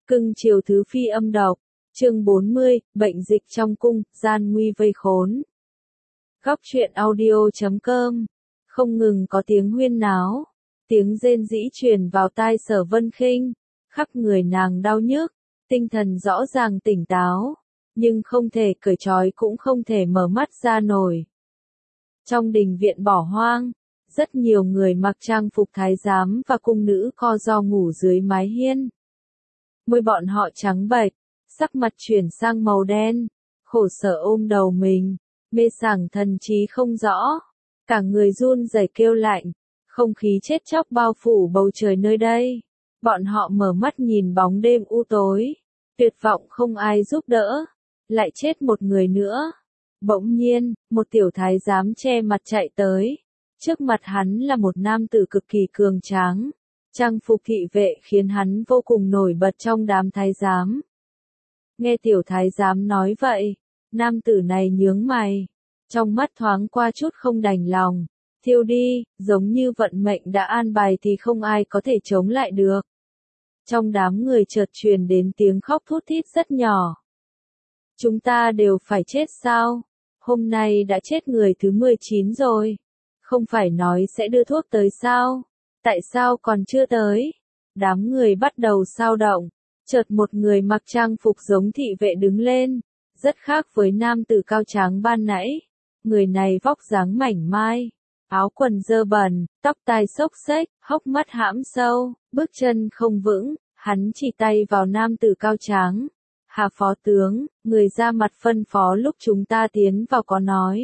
Cưng chiều thứ phi âm độc. Chương 40, bệnh dịch trong cung, gian nguy vây khốn. Góc truyện audio.com. Không ngừng có tiếng huyên náo, tiếng rên rỉ truyền vào tai Sở Vân Khinh, khắp người nàng đau nhức, tinh thần rõ ràng tỉnh táo, nhưng không thể cởi trói cũng không thể mở mắt ra nổi. Trong đình viện bỏ hoang, rất nhiều người mặc trang phục thái giám và cung nữ co ro ngủ dưới mái hiên. Môi bọn họ trắng bệch, sắc mặt chuyển sang màu đen, khổ sở ôm đầu mình, mê sảng thần trí không rõ, cả người run rẩy kêu lạnh, không khí chết chóc bao phủ bầu trời nơi đây. Bọn họ mở mắt nhìn bóng đêm u tối, tuyệt vọng không ai giúp đỡ, lại chết một người nữa. Bỗng nhiên, một tiểu thái giám che mặt chạy tới, trước mặt hắn là một nam tử cực kỳ cường tráng. Trang phục thị vệ khiến hắn vô cùng nổi bật trong đám thái giám. Nghe tiểu thái giám nói vậy, nam tử này nhướng mày, trong mắt thoáng qua chút không đành lòng. Thiêu đi, giống như vận mệnh đã an bài thì không ai có thể chống lại được. Trong đám người chợt truyền đến tiếng khóc thút thít rất nhỏ. Chúng ta đều phải chết sao? Hôm nay đã chết người thứ 19 rồi. Không phải nói sẽ đưa thuốc tới sao? Tại sao còn chưa tới? Đám người bắt đầu xao động. Chợt một người mặc trang phục giống thị vệ đứng lên, rất khác với nam tử cao tráng ban nãy. Người này vóc dáng mảnh mai, áo quần dơ bẩn, tóc tai xốc xếch, hốc mắt hãm sâu, bước chân không vững, hắn chỉ tay vào nam tử cao tráng. Hà phó tướng, người ra mặt phân phó lúc chúng ta tiến vào có nói.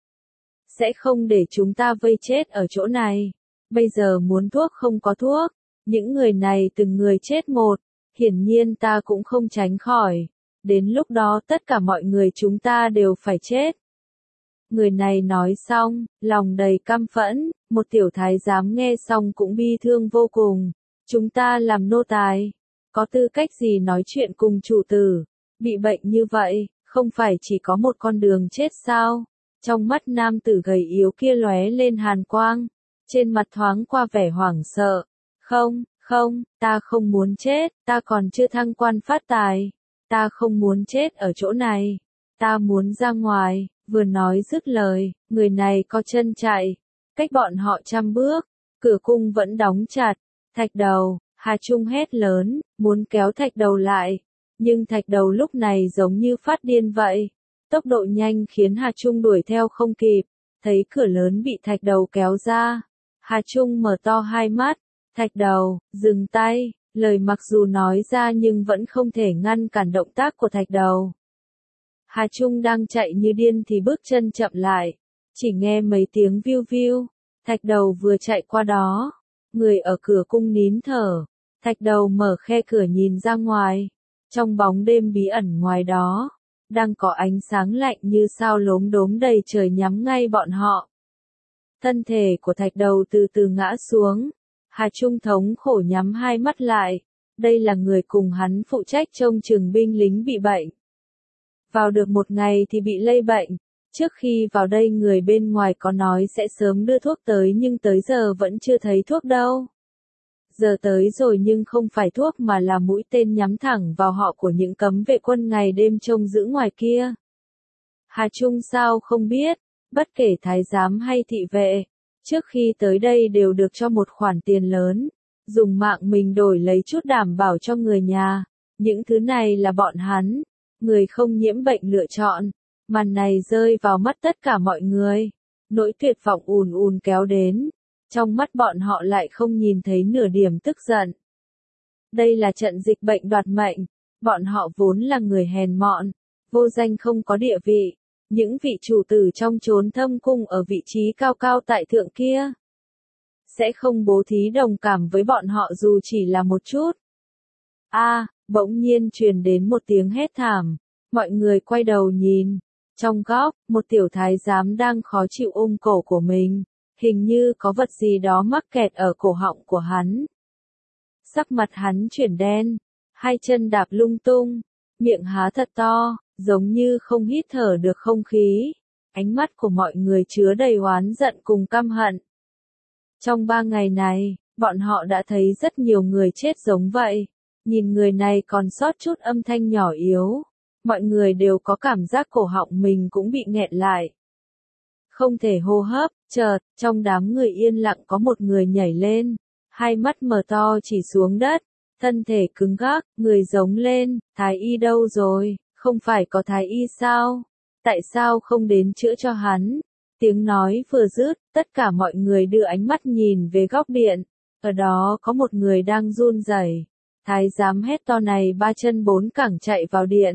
Sẽ không để chúng ta vây chết ở chỗ này. Bây giờ muốn thuốc không có thuốc, những người này từng người chết một, hiển nhiên ta cũng không tránh khỏi. Đến lúc đó tất cả mọi người chúng ta đều phải chết. Người này nói xong, lòng đầy căm phẫn, một tiểu thái giám nghe xong cũng bi thương vô cùng. Chúng ta làm nô tài, có tư cách gì nói chuyện cùng chủ tử, bị bệnh như vậy, không phải chỉ có một con đường chết sao? Trong mắt nam tử gầy yếu kia lóe lên hàn quang, trên mặt thoáng qua vẻ hoảng sợ. Không, ta không muốn chết, ta còn chưa thăng quan phát tài, ta không muốn chết ở chỗ này, ta muốn ra ngoài. Vừa nói dứt lời, người này co chân chạy, cách bọn họ 100 bước, cửa cung vẫn đóng chặt. Thạch Đầu, Hà Trung hét lớn, muốn kéo Thạch Đầu lại, nhưng Thạch Đầu lúc này giống như phát điên vậy, tốc độ nhanh khiến Hà Trung đuổi theo không kịp, thấy cửa lớn bị Thạch Đầu kéo ra, Hà Trung mở to hai mắt, Thạch Đầu, dừng tay, lời mặc dù nói ra nhưng vẫn không thể ngăn cản động tác của Thạch Đầu. Hà Trung đang chạy như điên thì bước chân chậm lại, chỉ nghe mấy tiếng viu viu, Thạch Đầu vừa chạy qua đó, người ở cửa cung nín thở, Thạch Đầu mở khe cửa nhìn ra ngoài, trong bóng đêm bí ẩn ngoài đó, đang có ánh sáng lạnh như sao lốm đốm đầy trời nhắm ngay bọn họ. Thân thể của Thạch Đầu từ từ ngã xuống, Hà Trung thống khổ nhắm hai mắt lại, đây là người cùng hắn phụ trách trông chừng binh lính bị bệnh. Vào được một ngày thì bị lây bệnh, trước khi vào đây người bên ngoài có nói sẽ sớm đưa thuốc tới nhưng tới giờ vẫn chưa thấy thuốc đâu. Giờ tới rồi nhưng không phải thuốc mà là mũi tên nhắm thẳng vào họ của những cấm vệ quân ngày đêm trông giữ ngoài kia. Hà Trung sao không biết, bất kể thái giám hay thị vệ, trước khi tới đây đều được cho một khoản tiền lớn, dùng mạng mình đổi lấy chút đảm bảo cho người nhà, những thứ này là bọn hắn. Người không nhiễm bệnh lựa chọn, màn này rơi vào mắt tất cả mọi người, nỗi tuyệt vọng ùn ùn kéo đến, trong mắt bọn họ lại không nhìn thấy nửa điểm tức giận. Đây là trận dịch bệnh đoạt mệnh, bọn họ vốn là người hèn mọn, vô danh không có địa vị, những vị chủ tử trong chốn thâm cung ở vị trí cao cao tại thượng kia, sẽ không bố thí đồng cảm với bọn họ dù chỉ là một chút. Bỗng nhiên truyền đến một tiếng hét thảm, mọi người quay đầu nhìn, trong góc, một tiểu thái giám đang khó chịu ôm cổ của mình, hình như có vật gì đó mắc kẹt ở cổ họng của hắn. Sắc mặt hắn chuyển đen, hai chân đạp lung tung, miệng há thật to, giống như không hít thở được không khí, ánh mắt của mọi người chứa đầy oán giận cùng căm hận. Trong 3 ngày này, bọn họ đã thấy rất nhiều người chết giống vậy. Nhìn người này còn sót chút âm thanh nhỏ yếu. Mọi người đều có cảm giác cổ họng mình cũng bị nghẹn lại. Không thể hô hấp, chợt, trong đám người yên lặng có một người nhảy lên. Hai mắt mở to chỉ xuống đất. Thân thể cứng gắc, người giống lên, Thái y đâu rồi, không phải có Thái y sao? Tại sao không đến chữa cho hắn? Tiếng nói vừa dứt, tất cả mọi người đưa ánh mắt nhìn về góc điện. Ở đó có một người đang run rẩy. Thái giám hét to này ba chân bốn cẳng chạy vào điện.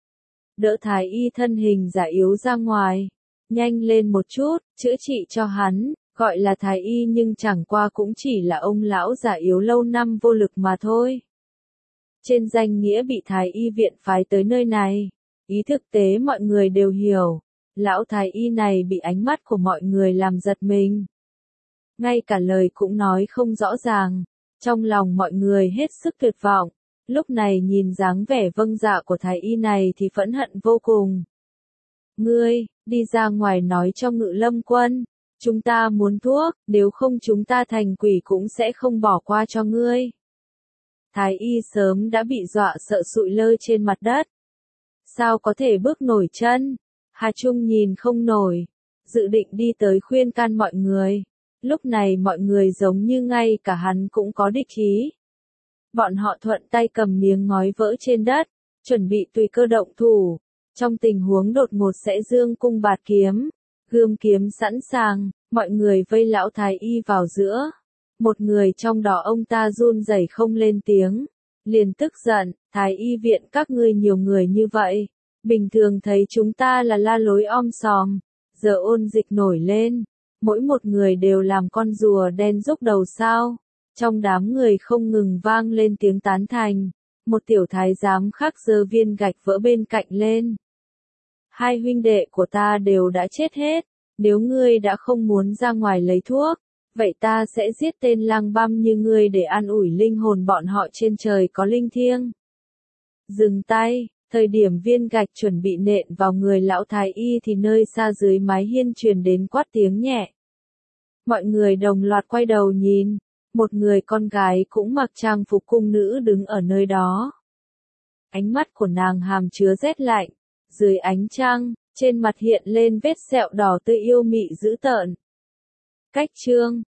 Đỡ Thái y thân hình già yếu ra ngoài. Nhanh lên một chút, chữa trị cho hắn. Gọi là Thái y nhưng chẳng qua cũng chỉ là ông lão già yếu lâu năm vô lực mà thôi. Trên danh nghĩa bị Thái y viện phái tới nơi này. Ý thực tế mọi người đều hiểu. Lão Thái y này bị ánh mắt của mọi người làm giật mình. Ngay cả lời cũng nói không rõ ràng. Trong lòng mọi người hết sức tuyệt vọng. Lúc này nhìn dáng vẻ vâng dạ của Thái y này thì phẫn hận vô cùng. Ngươi, đi ra ngoài nói cho Ngự Lâm quân. Chúng ta muốn thuốc, nếu không chúng ta thành quỷ cũng sẽ không bỏ qua cho ngươi. Thái y sớm đã bị dọa sợ sụi lơ trên mặt đất. Sao có thể bước nổi chân? Hà Trung nhìn không nổi, dự định đi tới khuyên can mọi người. Lúc này mọi người giống như ngay cả hắn cũng có địch ý. Bọn họ thuận tay cầm miếng ngói vỡ trên đất, chuẩn bị tùy cơ động thủ. Trong tình huống đột ngột sẽ dương cung bạt kiếm, gươm kiếm sẵn sàng, mọi người vây lão Thái y vào giữa. Một người trong đó ông ta run rẩy không lên tiếng, liền tức giận, Thái y viện các ngươi nhiều người như vậy, bình thường thấy chúng ta là la lối om sòm, giờ ôn dịch nổi lên, mỗi một người đều làm con rùa đen rúc đầu sao. Trong đám người không ngừng vang lên tiếng tán thành, một tiểu thái giám khác giơ viên gạch vỡ bên cạnh lên. Hai huynh đệ của ta đều đã chết hết, nếu ngươi đã không muốn ra ngoài lấy thuốc, vậy ta sẽ giết tên lang băm như ngươi để an ủi linh hồn bọn họ trên trời có linh thiêng. Dừng tay, thời điểm viên gạch chuẩn bị nện vào người lão Thái y thì nơi xa dưới mái hiên truyền đến quát tiếng nhẹ. Mọi người đồng loạt quay đầu nhìn, một người con gái cũng mặc trang phục cung nữ đứng ở nơi đó. Ánh mắt của nàng hàm chứa rét lạnh, dưới ánh trăng, trên mặt hiện lên vết sẹo đỏ tươi yêu mị dữ tợn. Cách chương